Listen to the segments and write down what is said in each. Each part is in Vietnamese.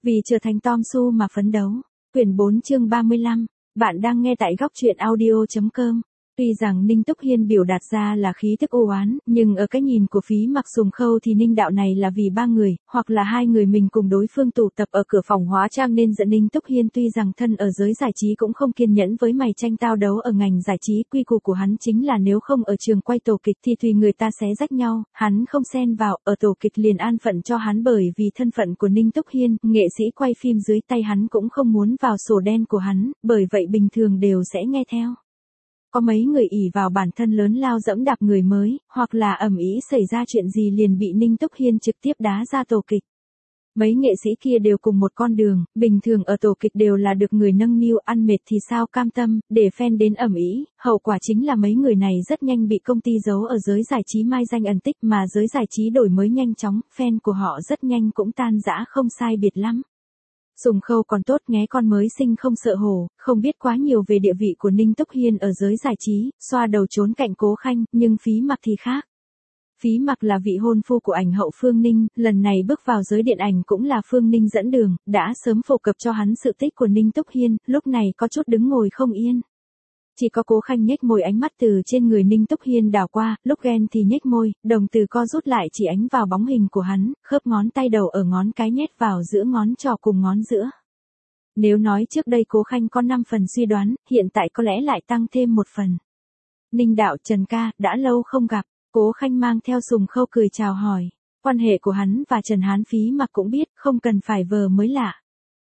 Vì trở thành Tom Su mà phấn đấu. Quyển 4 chương 35. Bạn đang nghe tại góc truyện audio.com. Tuy rằng Ninh Túc Hiên biểu đạt ra là khí thức u oán, nhưng ở cái nhìn của Phí Mặc Sùng Khâu thì Ninh đạo này là vì ba người, hoặc là hai người mình cùng đối phương tụ tập ở cửa phòng hóa trang nên dẫn Ninh Túc Hiên tuy rằng thân ở giới giải trí cũng không kiên nhẫn với mày tranh tao đấu ở ngành giải trí, quy củ của hắn chính là nếu không ở trường quay tổ kịch thì tùy người ta xé rách nhau, hắn không xen vào, ở tổ kịch liền an phận cho hắn bởi vì thân phận của Ninh Túc Hiên, nghệ sĩ quay phim dưới tay hắn cũng không muốn vào sổ đen của hắn, bởi vậy bình thường đều sẽ nghe theo. Có mấy người ỷ vào bản thân lớn lao dẫm đạp người mới, hoặc là ầm ĩ xảy ra chuyện gì liền bị Ninh Túc Hiên trực tiếp đá ra tổ kịch. Mấy nghệ sĩ kia đều cùng một con đường, bình thường ở tổ kịch đều là được người nâng niu, ăn mệt thì sao cam tâm, để fan đến ầm ĩ, hậu quả chính là mấy người này rất nhanh bị công ty giấu ở giới giải trí mai danh ẩn tích, mà giới giải trí đổi mới nhanh chóng, fan của họ rất nhanh cũng tan rã không sai biệt lắm. Sùng Khâu còn tốt nghé con mới sinh không sợ hổ, không biết quá nhiều về địa vị của Ninh Túc Hiên ở giới giải trí, xoa đầu trốn cạnh Cố Khanh, nhưng Phí Mặc thì khác. Phí Mặc là vị hôn phu của ảnh hậu Phương Ninh, lần này bước vào giới điện ảnh cũng là Phương Ninh dẫn đường, đã sớm phổ cập cho hắn sự tích của Ninh Túc Hiên, lúc này có chút đứng ngồi không yên. Chỉ có Cố Khanh nhếch môi, ánh mắt từ trên người Ninh Túc Hiên đảo qua, lúc ghen thì nhếch môi, đồng từ co rút lại chỉ ánh vào bóng hình của hắn, khớp ngón tay đầu ở ngón cái nhét vào giữa ngón trỏ cùng ngón giữa. Nếu nói trước đây Cố Khanh có 5 phần suy đoán, hiện tại có lẽ lại tăng thêm 1 phần. Ninh đạo, Trần ca, đã lâu không gặp. Cố Khanh mang theo Sùng Khâu cười chào hỏi. Quan hệ của hắn và Trần Hán Phí Mặc cũng biết, không cần phải vờ mới lạ.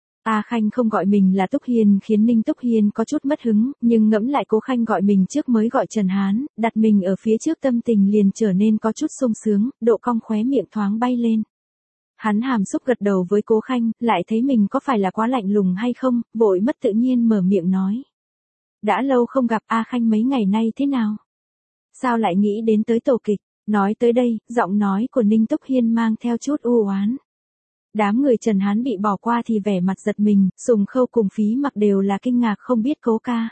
A Khanh không gọi mình là Túc Hiên khiến Ninh Túc Hiên có chút mất hứng, nhưng ngẫm lại Cố Khanh gọi mình trước mới gọi Trần Hán, đặt mình ở phía trước tâm tình liền trở nên có chút sung sướng, độ cong khóe miệng thoáng bay lên. Hắn hàm xúc gật đầu với Cố Khanh, lại thấy mình có phải là quá lạnh lùng hay không, vội mất tự nhiên mở miệng nói. Đã lâu không gặp, A Khanh mấy ngày nay thế nào? Sao lại nghĩ đến tới tổ kịch? Nói tới đây, giọng nói của Ninh Túc Hiên mang theo chút u oán. Đám người Trần Hán bị bỏ qua thì vẻ mặt giật mình, Sùng Khâu cùng Phí Mặc đều là kinh ngạc không biết Cố ca.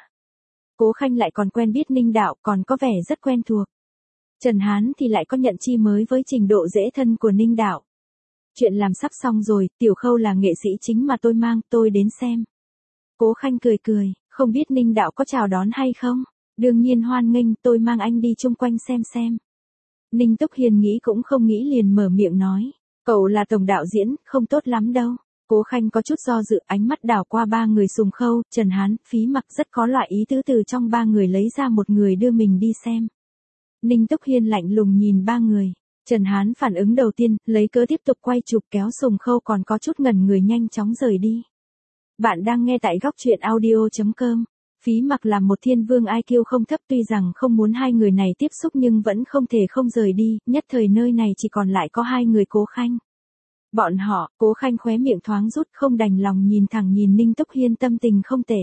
Cố Khanh lại còn quen biết Ninh đạo, còn có vẻ rất quen thuộc. Trần Hán thì lại có nhận chi mới với trình độ dễ thân của Ninh đạo. Chuyện làm sắp xong rồi, Tiểu Khâu là nghệ sĩ chính mà tôi mang, tôi đến xem. Cố Khanh cười cười, không biết Ninh đạo có chào đón hay không? Đương nhiên hoan nghênh, tôi mang anh đi chung quanh xem. Ninh Túc Hiên nghĩ cũng không nghĩ liền mở miệng nói. Cậu là tổng đạo diễn, không tốt lắm đâu. Cố Khanh có chút do dự, ánh mắt đảo qua ba người Sùng Khâu, Trần Hán, Phí Mặc, rất có loại ý tứ từ trong ba người lấy ra một người đưa mình đi xem. Ninh Túc Hiên lạnh lùng nhìn ba người. Trần Hán phản ứng đầu tiên, lấy cớ tiếp tục quay chụp, kéo Sùng Khâu còn có chút ngẩn người nhanh chóng rời đi. Bạn đang nghe tại góc truyện audio.com. Phí Mặc là một thiên vương IQ không thấp, tuy rằng không muốn hai người này tiếp xúc nhưng vẫn không thể không rời đi, nhất thời nơi này chỉ còn lại có hai người Cố Khanh. Bọn họ, Cố Khanh khóe miệng thoáng rút, không đành lòng nhìn thẳng nhìn Ninh Túc Hiên, tâm tình không tệ.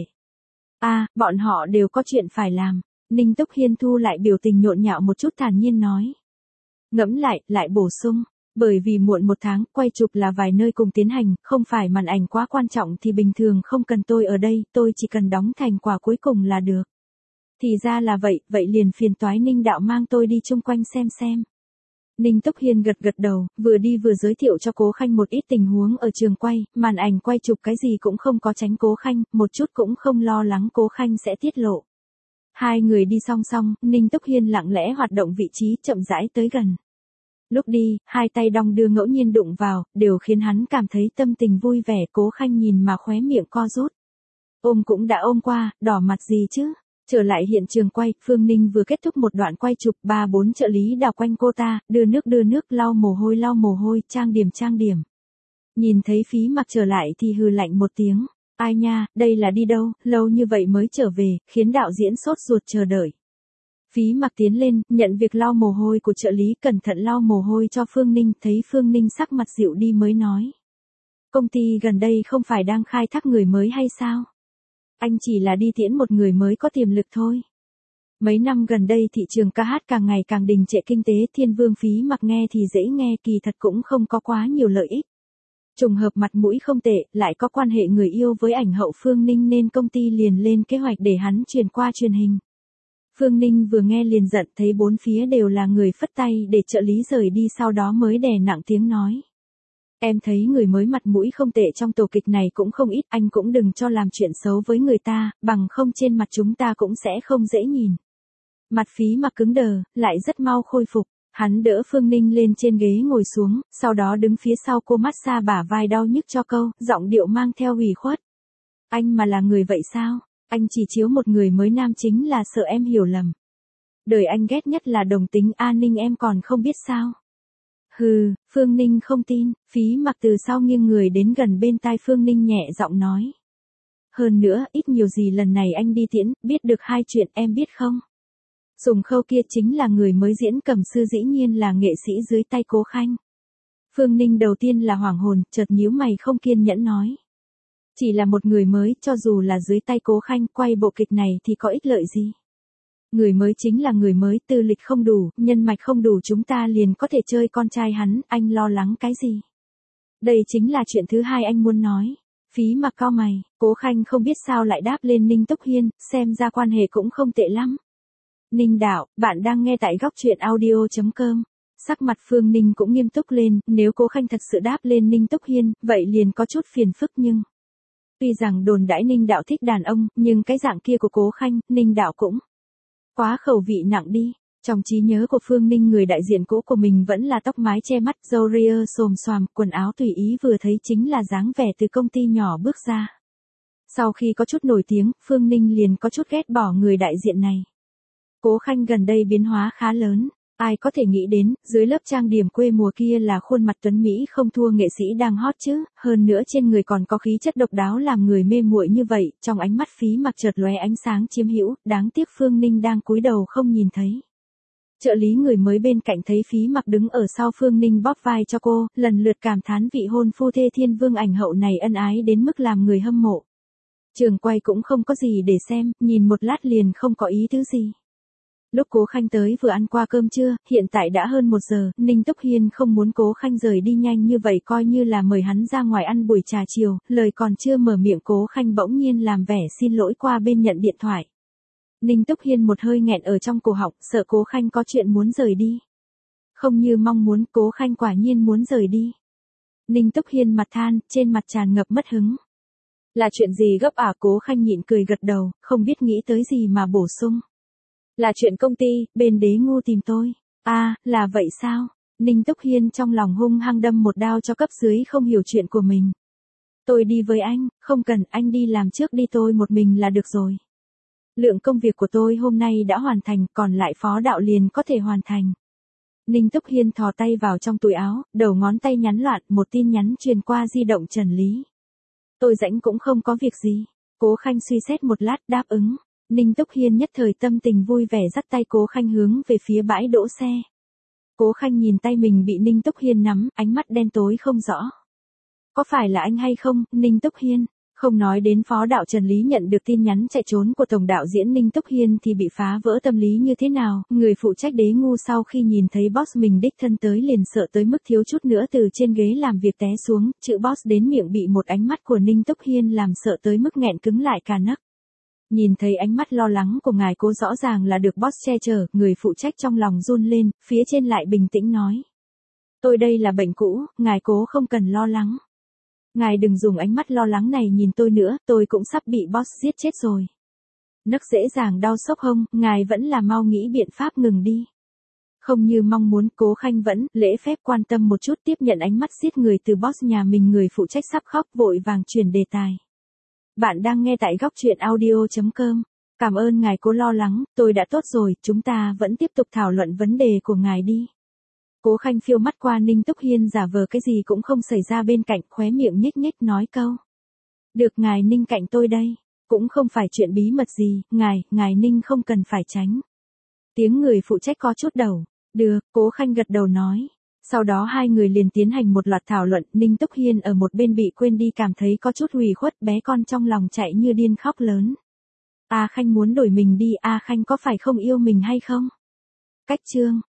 Bọn họ đều có chuyện phải làm. Ninh Túc Hiên thu lại biểu tình nhộn nhạo một chút, thản nhiên nói. Ngẫm lại bổ sung. Bởi vì muộn 1 tháng, quay chụp là vài nơi cùng tiến hành, không phải màn ảnh quá quan trọng thì bình thường không cần tôi ở đây, tôi chỉ cần đóng thành quả cuối cùng là được. Thì ra là vậy liền phiền toái Ninh đạo mang tôi đi chung quanh xem. Ninh Túc Hiên gật đầu, vừa đi vừa giới thiệu cho Cố Khanh một ít tình huống ở trường quay, màn ảnh quay chụp cái gì cũng không có tránh Cố Khanh, một chút cũng không lo lắng Cố Khanh sẽ tiết lộ. Hai người đi song song, Ninh Túc Hiên lặng lẽ hoạt động vị trí, chậm rãi tới gần. Lúc đi, hai tay đong đưa ngẫu nhiên đụng vào, đều khiến hắn cảm thấy tâm tình vui vẻ. Cố Khanh nhìn mà khóe miệng co rút. Ôm cũng đã ôm qua, đỏ mặt gì chứ? Trở lại hiện trường quay, Phương Ninh vừa kết thúc một đoạn quay chụp, 3-4 trợ lý đào quanh cô ta, đưa nước, lau mồ hôi, trang điểm. Nhìn thấy Phí Mặc trở lại thì hừ lạnh một tiếng. Ai nha, đây là đi đâu, lâu như vậy mới trở về, khiến đạo diễn sốt ruột chờ đợi. Phí Mặc tiến lên, nhận việc lau mồ hôi của trợ lý, cẩn thận lau mồ hôi cho Phương Ninh, thấy Phương Ninh sắc mặt dịu đi mới nói. Công ty gần đây không phải đang khai thác người mới hay sao? Anh chỉ là đi tiễn một người mới có tiềm lực thôi. Mấy năm gần đây thị trường ca hát càng ngày càng đình trệ, kinh tế thiên vương. Phí Mặc nghe thì dễ nghe, kỳ thật cũng không có quá nhiều lợi ích. Trùng hợp mặt mũi không tệ, lại có quan hệ người yêu với ảnh hậu Phương Ninh nên công ty liền lên kế hoạch để hắn truyền qua truyền hình. Phương Ninh vừa nghe liền giận, thấy bốn phía đều là người phất tay để trợ lý rời đi, sau đó mới đè nặng tiếng nói. Em thấy người mới mặt mũi không tệ trong tổ kịch này cũng không ít, anh cũng đừng cho làm chuyện xấu với người ta, bằng không trên mặt chúng ta cũng sẽ không dễ nhìn. Mặt Phí Mặc cứng đờ, lại rất mau khôi phục. Hắn đỡ Phương Ninh lên trên ghế ngồi xuống, sau đó đứng phía sau cô massage bả vai đau nhức cho câu, giọng điệu mang theo ủy khuất. Anh mà là người vậy sao? Anh chỉ chiếu một người mới nam chính là sợ em hiểu lầm. Đời anh ghét nhất là đồng tính Ninh em còn không biết sao. Hừ, Phương Ninh không tin, Phí Mặc từ sau nghiêng người đến gần bên tai Phương Ninh nhẹ giọng nói. Hơn nữa, ít nhiều gì lần này anh đi tiễn, biết được hai chuyện em biết không? Sùng Khâu kia chính là người mới diễn Cẩm Sư, dĩ nhiên là nghệ sĩ dưới tay Cố Khanh. Phương Ninh đầu tiên là hoảng hồn, chợt nhíu mày không kiên nhẫn nói. Chỉ là một người mới, cho dù là dưới tay Cố Khanh quay bộ kịch này thì có ích lợi gì? Người mới chính là người mới, tư lịch không đủ, nhân mạch không đủ, chúng ta liền có thể chơi con trai hắn, anh lo lắng cái gì? Đây chính là chuyện thứ hai anh muốn nói. Phí Mặc cau mày, Cố Khanh không biết sao lại đáp lên Ninh Túc Hiên, xem ra quan hệ cũng không tệ lắm. Ninh đạo, bạn đang nghe tại góc truyện audio.com. Sắc mặt Phương Ninh cũng nghiêm túc lên, nếu Cố Khanh thật sự đáp lên Ninh Túc Hiên, vậy liền có chút phiền phức nhưng... Tuy rằng đồn đãi Ninh đạo thích đàn ông, nhưng cái dạng kia của Cố Khanh, Ninh đạo cũng... quá khẩu vị nặng đi. Trong trí nhớ của Phương Ninh, người đại diện cũ của mình vẫn là tóc mái che mắt, râu ria xồm xoàm, quần áo tùy ý, vừa thấy chính là dáng vẻ từ công ty nhỏ bước ra. Sau khi có chút nổi tiếng, Phương Ninh liền có chút ghét bỏ người đại diện này. Cố Khanh gần đây biến hóa khá lớn, ai có thể nghĩ đến, dưới lớp trang điểm quê mùa kia là khuôn mặt tuấn Mỹ không thua nghệ sĩ đang hot chứ, hơn nữa trên người còn có khí chất độc đáo làm người mê muội như vậy, trong ánh mắt Phí Mặc chợt lóe ánh sáng chiếm hữu, đáng tiếc Phương Ninh đang cúi đầu không nhìn thấy. Trợ lý người mới bên cạnh thấy Phí Mặc đứng ở sau Phương Ninh bóp vai cho cô, lần lượt cảm thán vị hôn phu thê thiên vương ảnh hậu này ân ái đến mức làm người hâm mộ. Trường quay cũng không có gì để xem, nhìn một lát liền không có ý thứ gì. Lúc Cố Khanh tới vừa ăn qua cơm trưa, hiện tại đã hơn 1 giờ, Ninh Túc Hiên không muốn Cố Khanh rời đi nhanh như vậy, coi như là mời hắn ra ngoài ăn buổi trà chiều, lời còn chưa mở miệng Cố Khanh bỗng nhiên làm vẻ xin lỗi qua bên nhận điện thoại. Ninh Túc Hiên một hơi nghẹn ở trong cổ họng, sợ Cố Khanh có chuyện muốn rời đi. Không như mong muốn, Cố Khanh quả nhiên muốn rời đi. Ninh Túc Hiên mặt than, trên mặt tràn ngập mất hứng. Là chuyện gì gấp à? Cố Khanh nhịn cười gật đầu, không biết nghĩ tới gì mà bổ sung. Là chuyện công ty, bên Đế Ngu tìm tôi. À, là vậy sao? Ninh Túc Hiên trong lòng hung hăng đâm một đao cho cấp dưới không hiểu chuyện của mình. Tôi đi với anh, không cần, anh đi làm trước đi, tôi một mình là được rồi. Lượng công việc của tôi hôm nay đã hoàn thành, còn lại phó đạo liền có thể hoàn thành. Ninh Túc Hiên thò tay vào trong túi áo, đầu ngón tay nhắn loạn, một tin nhắn truyền qua di động Trần Lý. Tôi rảnh cũng không có việc gì. Cố Khanh suy xét một lát đáp ứng. Ninh Túc Hiên nhất thời tâm tình vui vẻ dắt tay Cố Khanh hướng về phía bãi đỗ xe. Cố Khanh nhìn tay mình bị Ninh Túc Hiên nắm, ánh mắt đen tối không rõ. Có phải là anh hay không, Ninh Túc Hiên? Không nói đến phó đạo Trần Lý nhận được tin nhắn chạy trốn của tổng đạo diễn Ninh Túc Hiên thì bị phá vỡ tâm lý như thế nào, người phụ trách Đế Ngu sau khi nhìn thấy boss mình đích thân tới liền sợ tới mức thiếu chút nữa từ trên ghế làm việc té xuống, chữ boss đến miệng bị một ánh mắt của Ninh Túc Hiên làm sợ tới mức nghẹn cứng lại cả nấc. Nhìn thấy ánh mắt lo lắng của ngài Cố rõ ràng là được boss che chở, người phụ trách trong lòng run lên, phía trên lại bình tĩnh nói. Tôi đây là bệnh cũ, ngài Cố không cần lo lắng. Ngài đừng dùng ánh mắt lo lắng này nhìn tôi nữa, tôi cũng sắp bị boss giết chết rồi. Nấc dễ dàng đau sốc hông, ngài vẫn là mau nghĩ biện pháp ngừng đi. Không như mong muốn, Cố Khanh vẫn lễ phép quan tâm một chút, tiếp nhận ánh mắt giết người từ boss nhà mình, người phụ trách sắp khóc vội vàng chuyển đề tài. Bạn đang nghe tại góc truyện audio.com. Cảm ơn ngài Cố lo lắng, tôi đã tốt rồi, chúng ta vẫn tiếp tục thảo luận vấn đề của ngài đi. Cố Khanh phiêu mắt qua Ninh Túc Hiên giả vờ cái gì cũng không xảy ra bên cạnh, khóe miệng nhếch nhếch nói câu. Được, ngài Ninh cạnh tôi đây. Cũng không phải chuyện bí mật gì, ngài Ninh không cần phải tránh. Tiếng người phụ trách có chút đầu. Được, Cố Khanh gật đầu nói. Sau đó hai người liền tiến hành một loạt thảo luận, Ninh Túc Hiên ở một bên bị quên đi, cảm thấy có chút hủy khuất, bé con trong lòng chạy như điên khóc lớn. A Khanh muốn đổi mình đi, A Khanh có phải không yêu mình hay không? Cách chương.